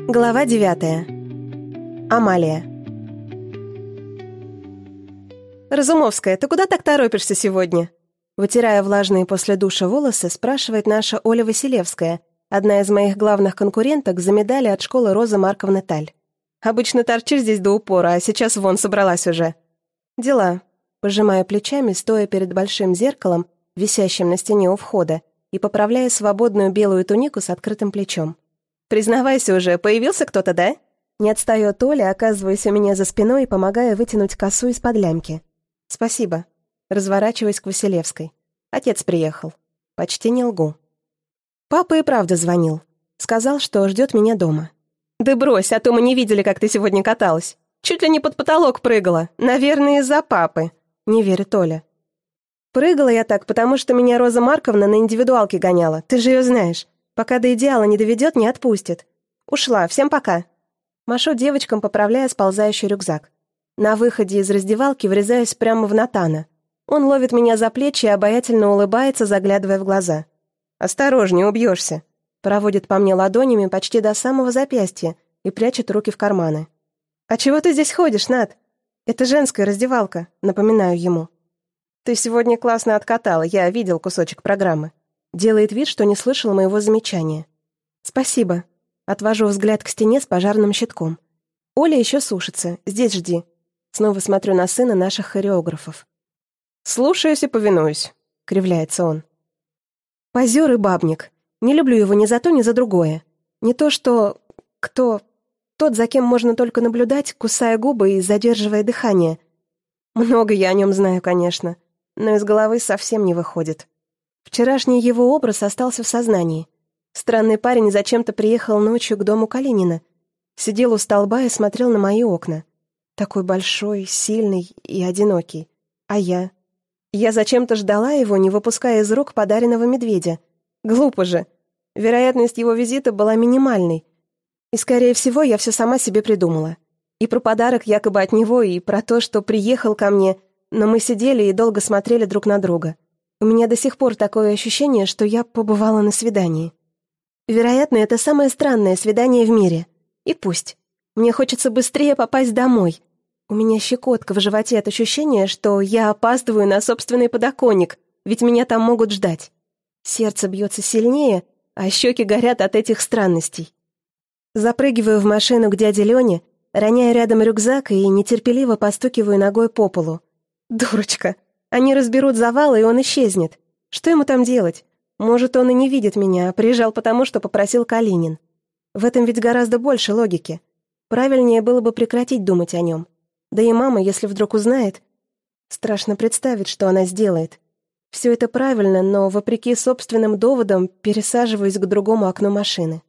Глава 9. Амалия. «Разумовская, ты куда так торопишься сегодня?» Вытирая влажные после душа волосы, спрашивает наша Оля Василевская, одна из моих главных конкуренток за медали от школы Розы Марковны Таль. «Обычно торчишь здесь до упора, а сейчас вон собралась уже». «Дела». Пожимая плечами, стоя перед большим зеркалом, висящим на стене у входа, и поправляя свободную белую тунику с открытым плечом. «Признавайся уже, появился кто-то, да?» Не отстает Оля, оказываясь у меня за спиной и помогая вытянуть косу из-под лямки. «Спасибо». Разворачиваясь к Василевской. Отец приехал. Почти не лгу. Папа и правда звонил. Сказал, что ждет меня дома. «Да брось, а то мы не видели, как ты сегодня каталась. Чуть ли не под потолок прыгала. Наверное, из-за папы». Не верит Оля. «Прыгала я так, потому что меня Роза Марковна на индивидуалке гоняла. Ты же ее знаешь. Пока до идеала не доведет, не отпустит. Ушла, всем пока». Машу девочкам, поправляя сползающий рюкзак. На выходе из раздевалки врезаюсь прямо в Натана. Он ловит меня за плечи и обаятельно улыбается, заглядывая в глаза. «Осторожнее, убьешься». Проводит по мне ладонями почти до самого запястья и прячет руки в карманы. «А чего ты здесь ходишь, Нат? Это женская раздевалка», напоминаю ему. «Ты сегодня классно откатала, я видел кусочек программы». Делает вид, что не слышал моего замечания. «Спасибо». Отвожу взгляд к стене с пожарным щитком. «Оля еще сушится. Здесь жди». Снова смотрю на сына наших хореографов. «Слушаюсь и повинуюсь», — кривляется он. Позер и бабник. Не люблю его ни за то, ни за другое. Не то что... кто... Тот, за кем можно только наблюдать, кусая губы и задерживая дыхание. Много я о нем знаю, конечно, но из головы совсем не выходит. Вчерашний его образ остался в сознании. Странный парень зачем-то приехал ночью к дому Калинина. Сидел у столба и смотрел на мои окна. Такой большой, сильный и одинокий. А я? Я зачем-то ждала его, не выпуская из рук подаренного медведя. Глупо же. Вероятность его визита была минимальной. И, скорее всего, я все сама себе придумала. И про подарок якобы от него, и про то, что приехал ко мне, но мы сидели и долго смотрели друг на друга. У меня до сих пор такое ощущение, что я побывала на свидании. Вероятно, это самое странное свидание в мире. И пусть. Мне хочется быстрее попасть домой. У меня щекотка в животе от ощущения, что я опаздываю на собственный подоконник, ведь меня там могут ждать. Сердце бьется сильнее, а щеки горят от этих странностей. Запрыгиваю в машину к дяде Лене, роняя рядом рюкзак и нетерпеливо постукиваю ногой по полу. Дурочка. Они разберут завалы, и он исчезнет. Что ему там делать? Может, он и не видит меня, а приезжал потому, что попросил Калинин. В этом ведь гораздо больше логики. Правильнее было бы прекратить думать о нем. Да и мама, если вдруг узнает... Страшно представить, что она сделает. Все это правильно, но, вопреки собственным доводам, пересаживаюсь к другому окну машины.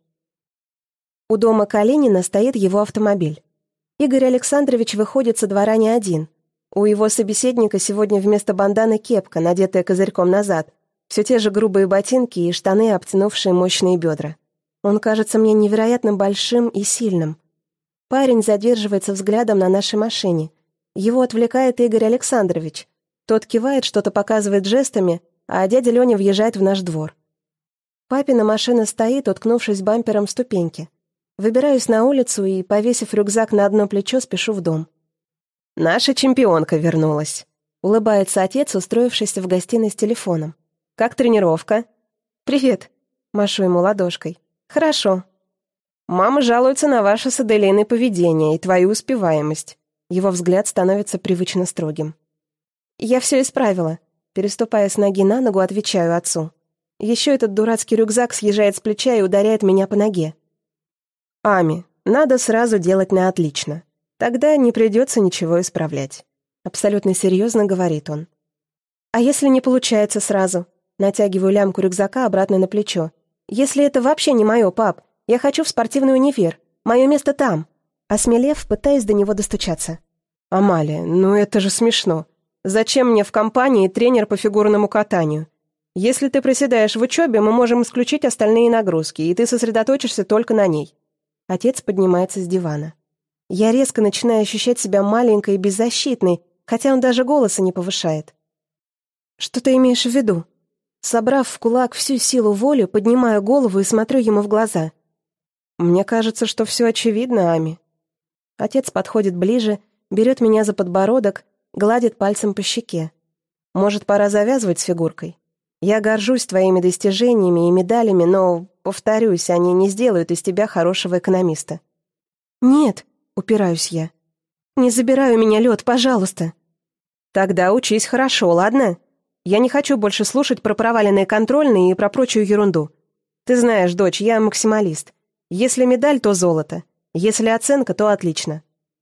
У дома Калинина стоит его автомобиль. Игорь Александрович выходит со двора не один. У его собеседника сегодня вместо банданы кепка, надетая козырьком назад, все те же грубые ботинки и штаны, обтянувшие мощные бедра. Он кажется мне невероятно большим и сильным. Парень задерживается взглядом на нашей машине. Его отвлекает Игорь Александрович. Тот кивает, что-то показывает жестами, а дядя Леня въезжает в наш двор. Папина машина стоит, уткнувшись бампером в ступеньки. Выбираюсь на улицу и, повесив рюкзак на одно плечо, спешу в дом. «Наша чемпионка вернулась», — улыбается отец, устроившийся в гостиной с телефоном. «Как тренировка?» «Привет», — машу ему ладошкой. «Хорошо». «Мама жалуется на ваше с Аделиной поведение и твою успеваемость». Его взгляд становится привычно строгим. «Я все исправила», — переступая с ноги на ногу, отвечаю отцу. Еще этот дурацкий рюкзак съезжает с плеча и ударяет меня по ноге. «Ами, надо сразу делать на отлично. Тогда не придется ничего исправлять», — абсолютно серьезно говорит он. «А если не получается сразу?» Натягиваю лямку рюкзака обратно на плечо. «Если это вообще не мое, пап, я хочу в спортивный универ. Мое место там». Осмелев, пытаюсь до него достучаться. «Амалия, ну это же смешно. Зачем мне в компании тренер по фигурному катанию? Если ты проседаешь в учебе, мы можем исключить остальные нагрузки, и ты сосредоточишься только на ней». Отец поднимается с дивана. Я резко начинаю ощущать себя маленькой и беззащитной, хотя он даже голоса не повышает. «Что ты имеешь в виду?» Собрав в кулак всю силу воли, поднимаю голову и смотрю ему в глаза. Мне кажется, что все очевидно, Ами. Отец подходит ближе, берет меня за подбородок, гладит пальцем по щеке. Может, пора завязывать с фигуркой? Я горжусь твоими достижениями и медалями, но, повторюсь, они не сделают из тебя хорошего экономиста. Нет, упираюсь я. Не забирай у меня лед, пожалуйста. Тогда учись хорошо, ладно? Я не хочу больше слушать про проваленные контрольные и про прочую ерунду. Ты знаешь, дочь, я максималист. Если медаль, то золото. Если оценка, то отлично.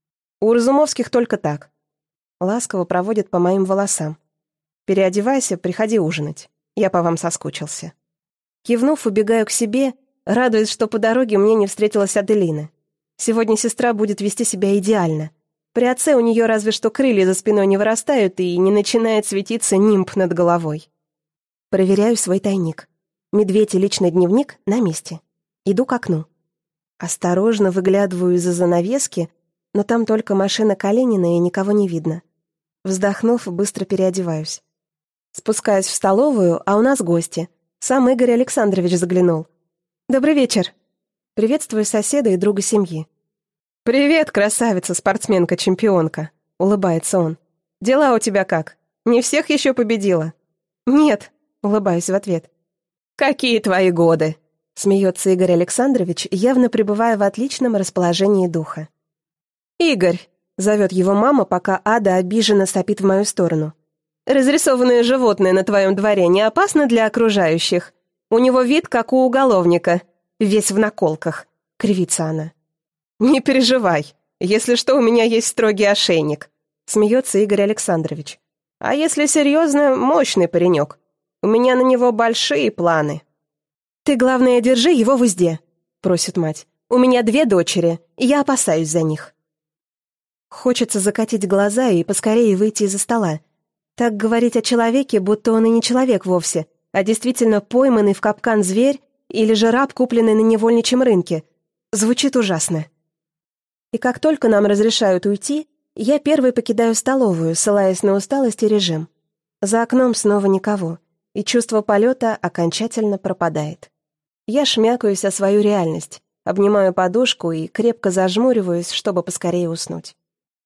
У Разумовских только так. Ласково проводит по моим волосам. Переодевайся, приходи ужинать. Я по вам соскучился. Кивнув, убегаю к себе, радуясь, что по дороге мне не встретилась Аделина. Сегодня сестра будет вести себя идеально. При отце у нее разве что крылья за спиной не вырастают и не начинает светиться нимб над головой. Проверяю свой тайник. Медведь и личный дневник на месте. Иду к окну. Осторожно выглядываю из-за занавески, но там только машина Калинина и никого не видно. Вздохнув, быстро переодеваюсь. Спускаюсь в столовую, а у нас гости. Сам Игорь Александрович заглянул. «Добрый вечер». Приветствую соседа и друга семьи. «Привет, красавица, спортсменка-чемпионка», — улыбается он. «Дела у тебя как? Не всех еще победила?» «Нет», — улыбаюсь в ответ. «Какие твои годы?» — смеется Игорь Александрович, явно пребывая в отличном расположении духа. «Игорь», — зовет его мама, пока Ада обиженно сопит в мою сторону. «Разрисованное животное на твоем дворе не опасно для окружающих? У него вид, как у уголовника, весь в наколках», — кривится она. «Не переживай, если что, у меня есть строгий ошейник», — смеется Игорь Александрович. «А если серьезно, мощный паренек. У меня на него большие планы». «Ты, главное, держи его в узде», — просит мать. «У меня 2 дочери, и я опасаюсь за них». Хочется закатить глаза и поскорее выйти из-за стола. Так говорить о человеке, будто он и не человек вовсе, а действительно пойманный в капкан зверь или же раб, купленный на невольничьем рынке, звучит ужасно. И как только нам разрешают уйти, я первой покидаю столовую, ссылаясь на усталость и режим. За окном снова никого, и чувство полета окончательно пропадает. Я шмякаюсь о свою реальность, обнимаю подушку и крепко зажмуриваюсь, чтобы поскорее уснуть.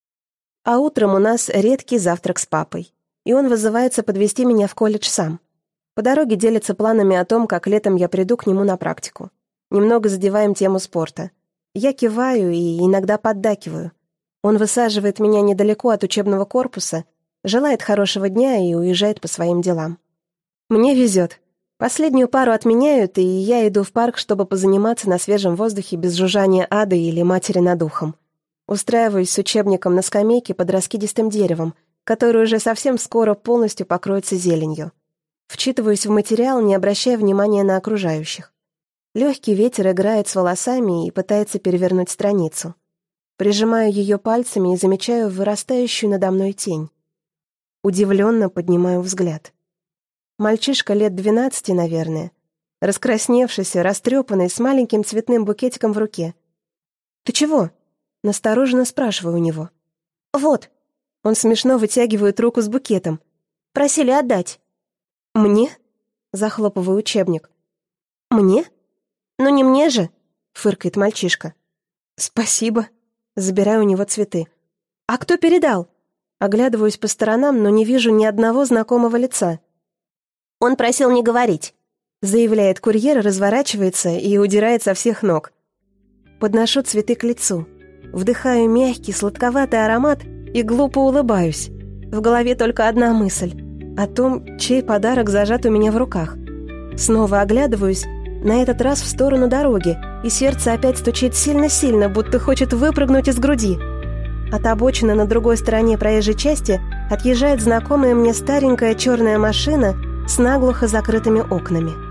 А утром у нас редкий завтрак с папой, и он вызывается подвезти меня в колледж сам. По дороге делится планами о том, как летом я приду к нему на практику. Немного задеваем тему спорта. Я киваю и иногда поддакиваю. Он высаживает меня недалеко от учебного корпуса, желает хорошего дня и уезжает по своим делам. Мне везет. Последнюю пару отменяют, и я иду в парк, чтобы позаниматься на свежем воздухе без жужжания ады или матери над ухом. Устраиваюсь с учебником на скамейке под раскидистым деревом, который уже совсем скоро полностью покроется зеленью. Вчитываюсь в материал, не обращая внимания на окружающих. Легкий ветер играет с волосами и пытается перевернуть страницу. Прижимаю ее пальцами и замечаю вырастающую надо мной тень. Удивленно поднимаю взгляд. Мальчишка лет 12, наверное. Раскрасневшийся, растрепанный, с маленьким цветным букетиком в руке. «Ты чего?» — настороженно спрашиваю у него. «Вот». Он смешно вытягивает руку с букетом. «Просили отдать». «Мне?» — захлопываю учебник. «Мне? Ну не мне же!» — фыркает мальчишка. «Спасибо». Забираю у него цветы. «А кто передал?» Оглядываюсь по сторонам, но не вижу ни одного знакомого лица. «Он просил не говорить», — заявляет курьер, разворачивается и удирает со всех ног. Подношу цветы к лицу. Вдыхаю мягкий, сладковатый аромат и глупо улыбаюсь. В голове только одна мысль — о том, чей подарок зажат у меня в руках. Снова оглядываюсь, на этот раз в сторону дороги, и сердце опять стучит сильно-сильно, будто хочет выпрыгнуть из груди. От обочины на другой стороне проезжей части отъезжает знакомая мне старенькая черная машина с наглухо закрытыми окнами.